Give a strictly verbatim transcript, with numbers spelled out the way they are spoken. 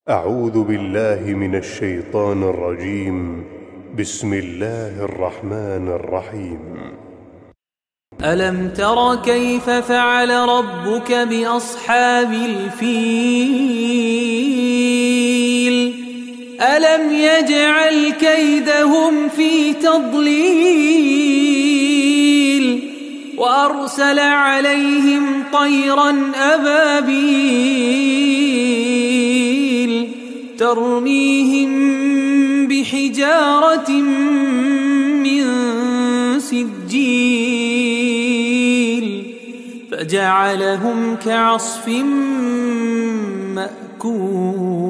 أعوذ بالله من الشيطان الرجيم. بسم الله الرحمن الرحيم. ألم تر كيف فعل ربك بأصحاب الفيل ألم يجعل كيدهم في تضليل وأرسل عليهم طيرا أبابيل ترميهم بحجارة من سجيل فجعلهم كعصف مأكول.